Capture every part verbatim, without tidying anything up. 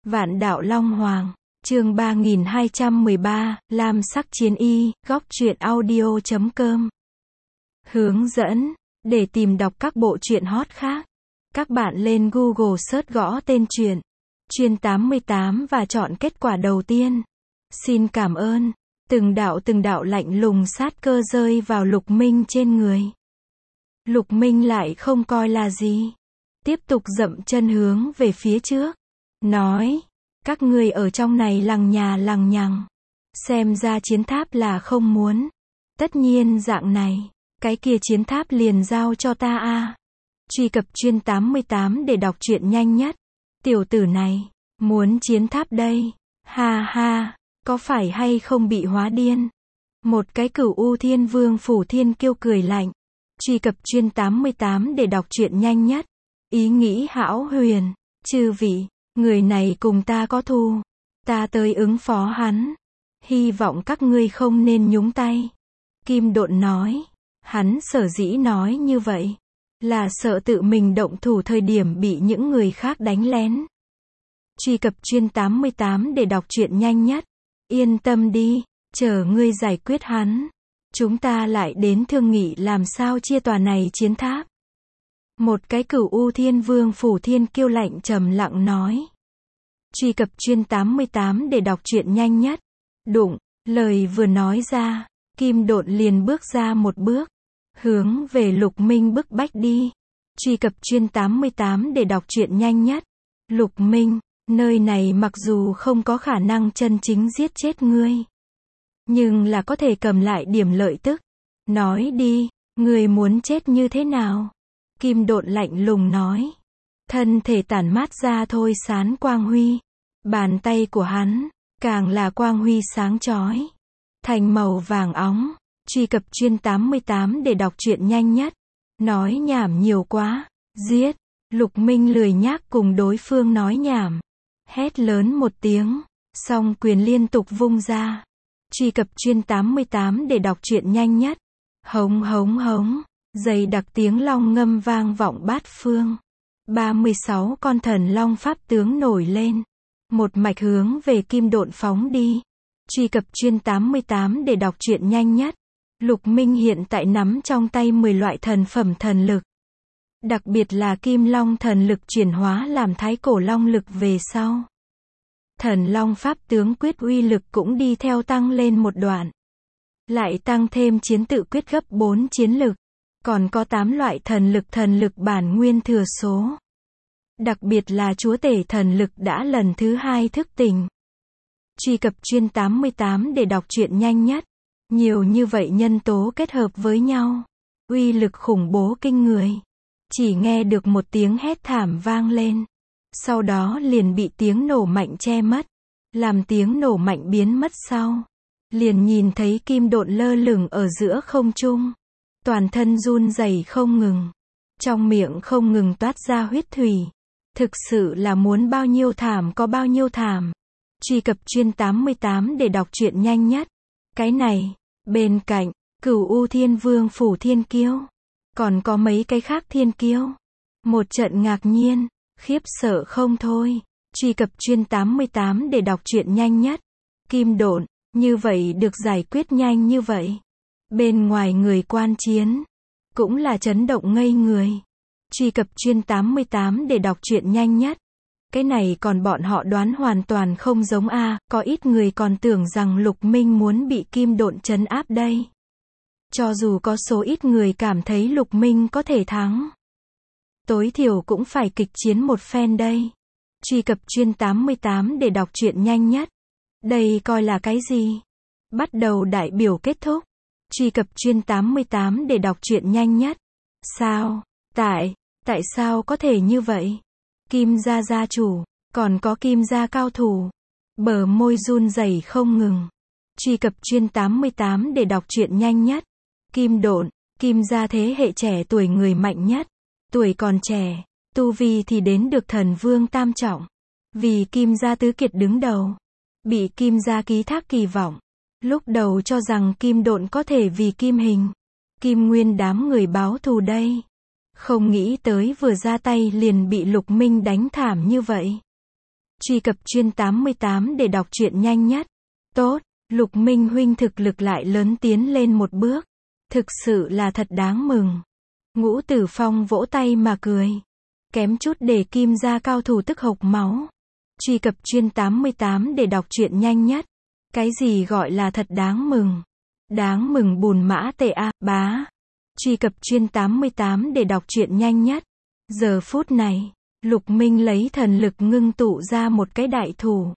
Vạn đạo Long Hoàng, chương ba nghìn hai trăm mười ba, Lam sắc chiến y, góc truyện audio chấm com. Hướng dẫn, để tìm đọc các bộ truyện hot khác, các bạn lên Google search gõ tên truyện, Truyện tám mươi tám và chọn kết quả đầu tiên. Xin cảm ơn. Từng đạo từng đạo lạnh lùng sát cơ rơi vào Lục Minh trên người. Lục Minh lại không coi là gì. Tiếp tục dậm chân hướng về phía trước. Nói, các ngươi ở trong này lằng nhà lằng nhằng. Xem ra chiến tháp là không muốn. Tất nhiên dạng này, cái kia chiến tháp liền giao cho ta a. Truy cập Truyện tám mươi tám để đọc truyện nhanh nhất. Tiểu tử này, muốn chiến tháp đây. Ha ha, có phải hay không bị hóa điên? Một cái Cửu U Thiên Vương Phủ Thiên Kiêu cười lạnh. Truy cập Truyện tám mươi tám để đọc truyện nhanh nhất. Ý nghĩ hão huyền, chư vị, người này cùng ta có thù, ta tới ứng phó hắn. Hy vọng các ngươi không nên nhúng tay. Kim Độn nói, hắn sở dĩ nói như vậy, là sợ tự mình động thủ thời điểm bị những người khác đánh lén. Truy cập Truyện tám mươi tám để đọc truyện nhanh nhất. Yên tâm đi, chờ ngươi giải quyết hắn, chúng ta lại đến thương nghị làm sao chia tòa này chiến tháp. Một cái Cửu U Thiên Vương Phủ Thiên Kiêu lạnh trầm lặng nói. Truy cập Truyện tám mươi tám để đọc truyện nhanh nhất. Đụng, lời vừa nói ra, Kim Độn liền bước ra một bước, hướng về Lục Minh bức bách đi. Truy cập Truyện tám mươi tám để đọc truyện nhanh nhất. Lục Minh, nơi này mặc dù không có khả năng chân chính giết chết ngươi, nhưng là có thể cầm lại điểm lợi tức. Nói đi, ngươi muốn chết như thế nào? Kim Độn lạnh lùng nói. Thân thể tản mát ra thôi sán quang huy. Bàn tay của hắn, càng là quang huy sáng chói, thành màu vàng óng. Truy cập Truyện tám mươi tám để đọc truyện nhanh nhất. Nói nhảm nhiều quá, giết. Lục Minh lười nhác cùng đối phương nói nhảm. Hét lớn một tiếng, song quyền liên tục vung ra. Truy cập Truyện tám mươi tám để đọc truyện nhanh nhất. Hống hống hống, dày đặc tiếng long ngâm vang vọng bát phương. ba mươi sáu con thần long pháp tướng nổi lên, một mạch hướng về Kim Độn phóng đi. Truy cập Truyện tám mươi tám để đọc truyện nhanh nhất. Lục Minh hiện tại nắm trong tay mười loại thần phẩm thần lực. Đặc biệt là Kim Long thần lực chuyển hóa làm Thái Cổ Long lực về sau. Thần Long pháp tướng quyết uy lực cũng đi theo tăng lên một đoạn. Lại tăng thêm chiến tự quyết gấp bốn chiến lực. Còn có tám loại thần lực thần lực bản nguyên thừa số. Đặc biệt là chúa tể thần lực đã lần thứ hai thức tỉnh. Truy cập Truyện tám mươi tám để đọc truyện nhanh nhất. Nhiều như vậy nhân tố kết hợp với nhau, uy lực khủng bố kinh người. Chỉ nghe được một tiếng hét thảm vang lên, sau đó liền bị tiếng nổ mạnh che mất. Làm tiếng nổ mạnh biến mất sau, liền nhìn thấy Kim Độn lơ lửng ở giữa không trung, toàn thân run rẩy không ngừng, trong miệng không ngừng toát ra huyết thủy. Thực sự là muốn bao nhiêu thảm có bao nhiêu thảm. Truy cập Truyện tám mươi tám để đọc truyện nhanh nhất. Cái này, bên cạnh, Cửu U Thiên Vương Phủ Thiên Kiêu, còn có mấy cái khác thiên kiêu. Một trận ngạc nhiên, khiếp sợ không thôi. Truy cập Truyện tám mươi tám để đọc truyện nhanh nhất. Kim Độn, như vậy được giải quyết nhanh như vậy. Bên ngoài người quan chiến, cũng là chấn động ngây người. Truy cập Truyện tám mươi tám để đọc truyện nhanh nhất. Cái này còn bọn họ đoán hoàn toàn không giống a, có ít người còn tưởng rằng Lục Minh muốn bị Kim Độn trấn áp đây. Cho dù có số ít người cảm thấy Lục Minh có thể thắng, tối thiểu cũng phải kịch chiến một phen đây. Truy cập Truyện tám mươi tám để đọc truyện nhanh nhất. Đây coi là cái gì? Bắt đầu đại biểu kết thúc. Truy cập Truyện tám mươi tám để đọc truyện nhanh nhất. Sao? Tại, tại sao có thể như vậy? Kim gia gia chủ, còn có Kim gia cao thủ, bờ môi run rẩy không ngừng. Truy cập Truyện tám mươi tám để đọc truyện nhanh nhất. Kim Độn, Kim gia thế hệ trẻ tuổi người mạnh nhất, tuổi còn trẻ, tu vi thì đến được thần vương tam trọng, vì Kim gia tứ kiệt đứng đầu, bị Kim gia ký thác kỳ vọng. Lúc đầu cho rằng Kim Độn có thể vì Kim Hình, Kim Nguyên đám người báo thù đây. Không nghĩ tới vừa ra tay liền bị Lục Minh đánh thảm như vậy. Truy cập chuyên tám mươi tám để đọc truyện nhanh nhất. Tốt, Lục Minh huynh thực lực lại lớn tiến lên một bước. Thực sự là thật đáng mừng. Ngũ Tử Phong vỗ tay mà cười. Kém chút để Kim gia cao thủ tức hộc máu. Truy cập chuyên tám mươi tám để đọc truyện nhanh nhất. Cái gì gọi là thật đáng mừng? Đáng mừng bùn mã tệ a, bá. Truy cập chuyên tám mươi tám để đọc truyện nhanh nhất. Giờ phút này, Lục Minh lấy thần lực ngưng tụ ra một cái đại thủ.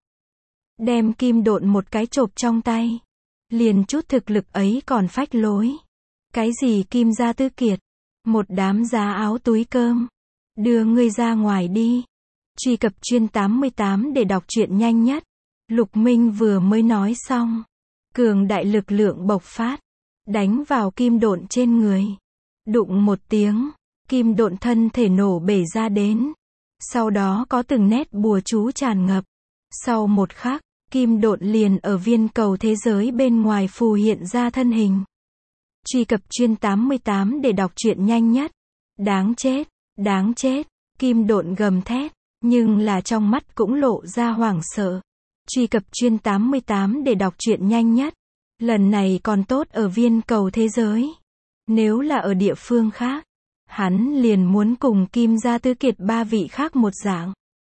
Đem kim độn một cái chộp trong tay. Liền chút thực lực ấy còn phách lối. Cái gì Kim gia tứ kiệt? Một đám giá áo túi cơm. Đưa ngươi ra ngoài đi. Truy cập chuyên tám mươi tám để đọc truyện nhanh nhất. Lục Minh vừa mới nói xong. Cường đại lực lượng bộc phát. Đánh vào kim độn trên người. Đụng một tiếng. Kim độn thân thể nổ bể ra đến. Sau đó có từng nét bùa chú tràn ngập. Sau một khắc, kim độn liền ở viên cầu thế giới bên ngoài phù hiện ra thân hình. Truy cập chuyên tám mươi tám để đọc truyện nhanh nhất. Đáng chết, đáng chết. Kim độn gầm thét, nhưng là trong mắt cũng lộ ra hoảng sợ. Truy cập chuyên tám mươi tám để đọc truyện nhanh nhất. Lần này còn tốt ở viên cầu thế giới. Nếu là ở địa phương khác, hắn liền muốn cùng Kim gia tứ kiệt ba vị khác một dạng.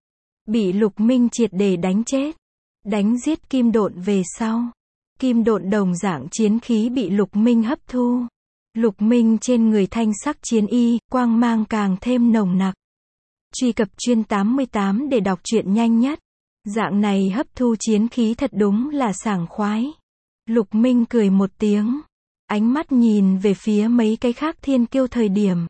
Bị Lục Minh triệt để đánh chết. Đánh giết kim độn về sau. Kim độn đồng dạng chiến khí bị Lục Minh hấp thu. Lục Minh trên người thanh sắc chiến y, quang mang càng thêm nồng nặc. Truy cập chuyên tám mươi tám để đọc truyện nhanh nhất. Dạng này hấp thu chiến khí thật đúng là sảng khoái. Lục Minh cười một tiếng. Ánh mắt nhìn về phía mấy cái khác thiên kiêu thời điểm.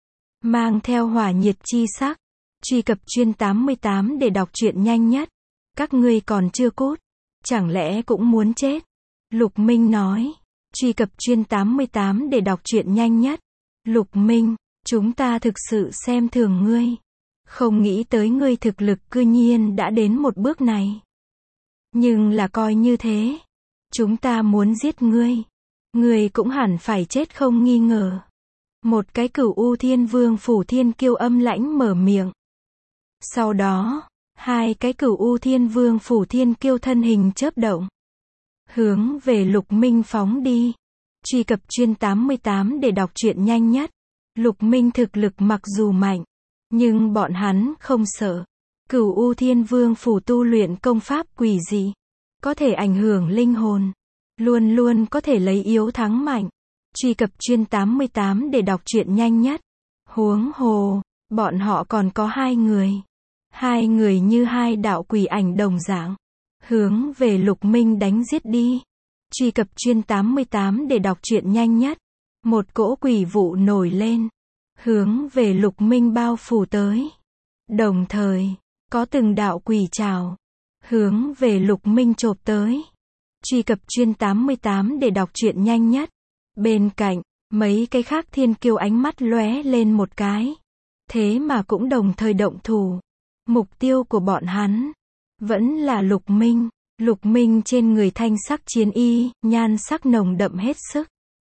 Mang theo hỏa nhiệt chi sắc. Truy cập chuyên tám mươi tám để đọc truyện nhanh nhất. Các ngươi còn chưa cút. Chẳng lẽ cũng muốn chết? Lục Minh nói. Truy cập chuyên tám mươi tám để đọc truyện nhanh nhất. Lục Minh, chúng ta thực sự xem thường ngươi. Không nghĩ tới ngươi thực lực cư nhiên đã đến một bước này. Nhưng là coi như thế. Chúng ta muốn giết ngươi. Ngươi cũng hẳn phải chết không nghi ngờ. Một cái Cửu U Thiên Vương phủ thiên kiêu âm lãnh mở miệng. Sau đó, hai cái Cửu U Thiên Vương phủ thiên kiêu thân hình chớp động. Hướng về Lục Minh phóng đi. Truy cập chuyên tám mươi tám để đọc truyện nhanh nhất. Lục Minh thực lực mặc dù mạnh, nhưng bọn hắn không sợ. Cửu U Thiên Vương phủ tu luyện công pháp quỷ dị, có thể ảnh hưởng linh hồn, luôn luôn có thể lấy yếu thắng mạnh. Truy cập chuyên tám mươi tám để đọc truyện nhanh nhất. Huống hồ, bọn họ còn có hai người. Hai người như hai đạo quỷ ảnh đồng dạng. Hướng về Lục Minh đánh giết đi. Truy cập chuyên tám mươi tám để đọc truyện nhanh nhất. Một cỗ quỷ vụ nổi lên. Hướng về Lục Minh bao phủ tới. Đồng thời, có từng đạo quỷ trảo. Hướng về Lục Minh chộp tới. Truy cập chuyên tám mươi tám để đọc truyện nhanh nhất. Bên cạnh, mấy cái khác thiên kiêu ánh mắt lóe lên một cái. Thế mà cũng đồng thời động thủ. Mục tiêu của bọn hắn vẫn là Lục Minh. Lục Minh trên người thanh sắc chiến y, nhan sắc nồng đậm hết sức.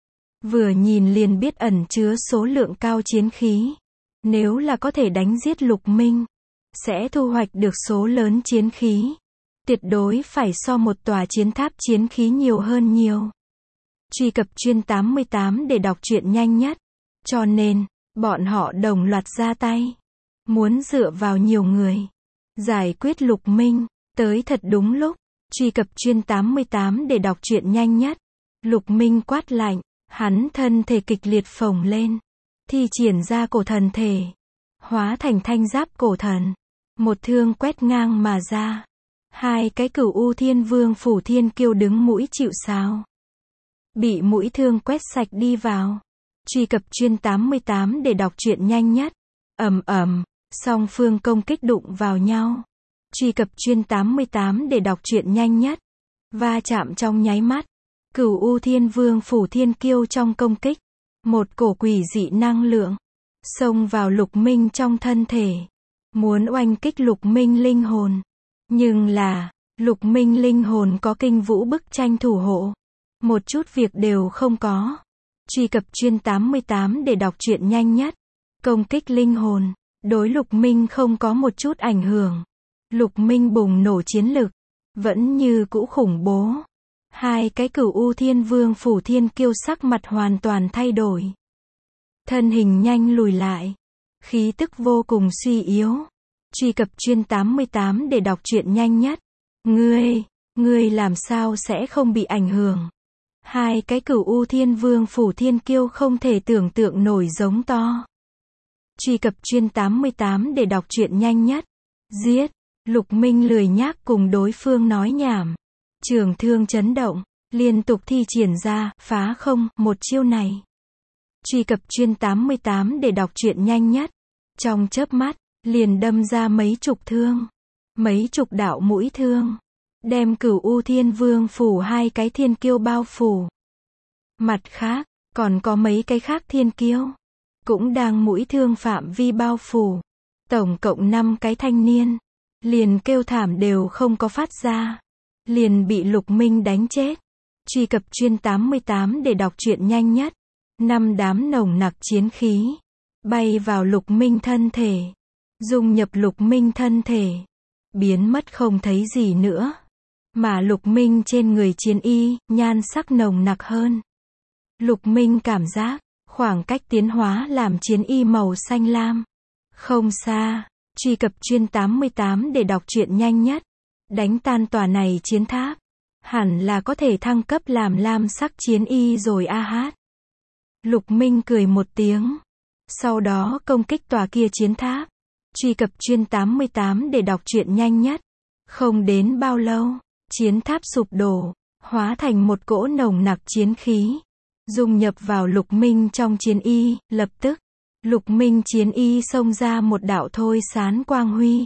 Vừa nhìn liền biết ẩn chứa số lượng cao chiến khí. Nếu là có thể đánh giết Lục Minh, sẽ thu hoạch được số lớn chiến khí. Tuyệt đối phải so một tòa chiến tháp chiến khí nhiều hơn nhiều. Truy cập chuyên tám mươi tám để đọc truyện nhanh nhất. Cho nên, bọn họ đồng loạt ra tay. Muốn dựa vào nhiều người. Giải quyết Lục Minh. Tới thật đúng lúc. Truy cập chuyên tám mươi tám để đọc truyện nhanh nhất. Lục Minh quát lạnh. Hắn thân thể kịch liệt phồng lên. Thi triển ra cổ thần thể. Hóa thành thanh giáp cổ thần. Một thương quét ngang mà ra. Hai cái Cửu U Thiên Vương phủ thiên kiêu đứng mũi chịu sào. Bị mũi thương quét sạch đi vào. Truy cập chuyên tám mươi tám để đọc truyện nhanh nhất. Ầm ầm, song phương công kích đụng vào nhau. Truy cập chuyên tám mươi tám để đọc truyện nhanh nhất. Va chạm trong nháy mắt. Cửu U Thiên Vương phủ thiên kiêu trong công kích. Một cổ quỷ dị năng lượng xông vào Lục Minh trong thân thể. Muốn oanh kích Lục Minh linh hồn. Nhưng là, Lục Minh linh hồn có kinh vũ bức tranh thủ hộ. Một chút việc đều không có. Truy cập chuyên tám mươi tám để đọc truyện nhanh nhất. Công kích linh hồn, đối Lục Minh không có một chút ảnh hưởng. Lục Minh bùng nổ chiến lực, vẫn như cũ khủng bố. Hai cái Cửu U Thiên Vương Phủ Thiên Kiêu sắc mặt hoàn toàn thay đổi. Thân hình nhanh lùi lại, khí tức vô cùng suy yếu. Truy cập chuyên tám mươi tám để đọc truyện nhanh nhất. Ngươi, ngươi làm sao sẽ không bị ảnh hưởng? Hai cái Cửu U Thiên Vương Phủ Thiên Kiêu không thể tưởng tượng nổi giống to. Truy cập chuyên tám mươi tám để đọc truyện nhanh nhất. Giết! Lục Minh lười nhác cùng đối phương nói nhảm. Trường thương chấn động, liên tục thi triển ra, phá không, một chiêu này. Truy cập chuyên tám mươi tám để đọc truyện nhanh nhất. Trong chớp mắt, liền đâm ra mấy chục thương. Mấy chục đạo mũi thương. Đem Cửu U Thiên Vương Phủ hai cái thiên kiêu bao phủ. Mặt khác, còn có mấy cái khác thiên kiêu. Cũng đang mũi thương phạm vi bao phủ. Tổng cộng năm cái thanh niên. Liền kêu thảm đều không có phát ra. Liền bị Lục Minh đánh chết. Truy cập chuyên tám mươi tám để đọc truyện nhanh nhất. Năm đám nồng nặc chiến khí. Bay vào Lục Minh thân thể. Dung nhập Lục Minh thân thể. Biến mất không thấy gì nữa. Mà Lục Minh trên người chiến y, nhan sắc nồng nặc hơn. Lục Minh cảm giác, khoảng cách tiến hóa làm chiến y màu xanh lam. Không xa. Truy cập chuyên tám mươi tám để đọc truyện nhanh nhất. Đánh tan tòa này chiến tháp. Hẳn là có thể thăng cấp làm lam sắc chiến y rồi a hát. Lục Minh cười một tiếng. Sau đó công kích tòa kia chiến tháp. Truy cập chuyên tám mươi tám để đọc truyện nhanh nhất. Không đến bao lâu, chiến tháp sụp đổ, hóa thành một cỗ nồng nặc chiến khí. Dung nhập vào Lục Minh trong chiến y, lập tức. Lục Minh chiến y xông ra một đạo thôi sán quang huy.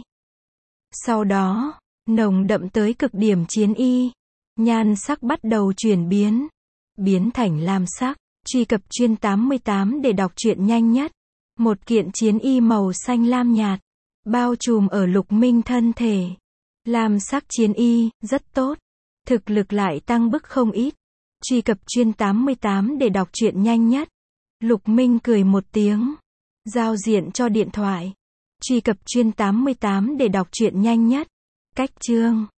Sau đó, nồng đậm tới cực điểm chiến y. Nhan sắc bắt đầu chuyển biến. Biến thành lam sắc. Truy cập chuyên tám mươi tám để đọc truyện nhanh nhất. Một kiện chiến y màu xanh lam nhạt. Bao trùm ở Lục Minh thân thể. Lam sắc chiến y, rất tốt. Thực lực lại tăng bức không ít. Truy cập chuyên tám mươi tám để đọc truyện nhanh nhất. Lục Minh cười một tiếng. Giao diện cho điện thoại. Truy cập chuyên tám mươi tám để đọc truyện nhanh nhất. Cách chương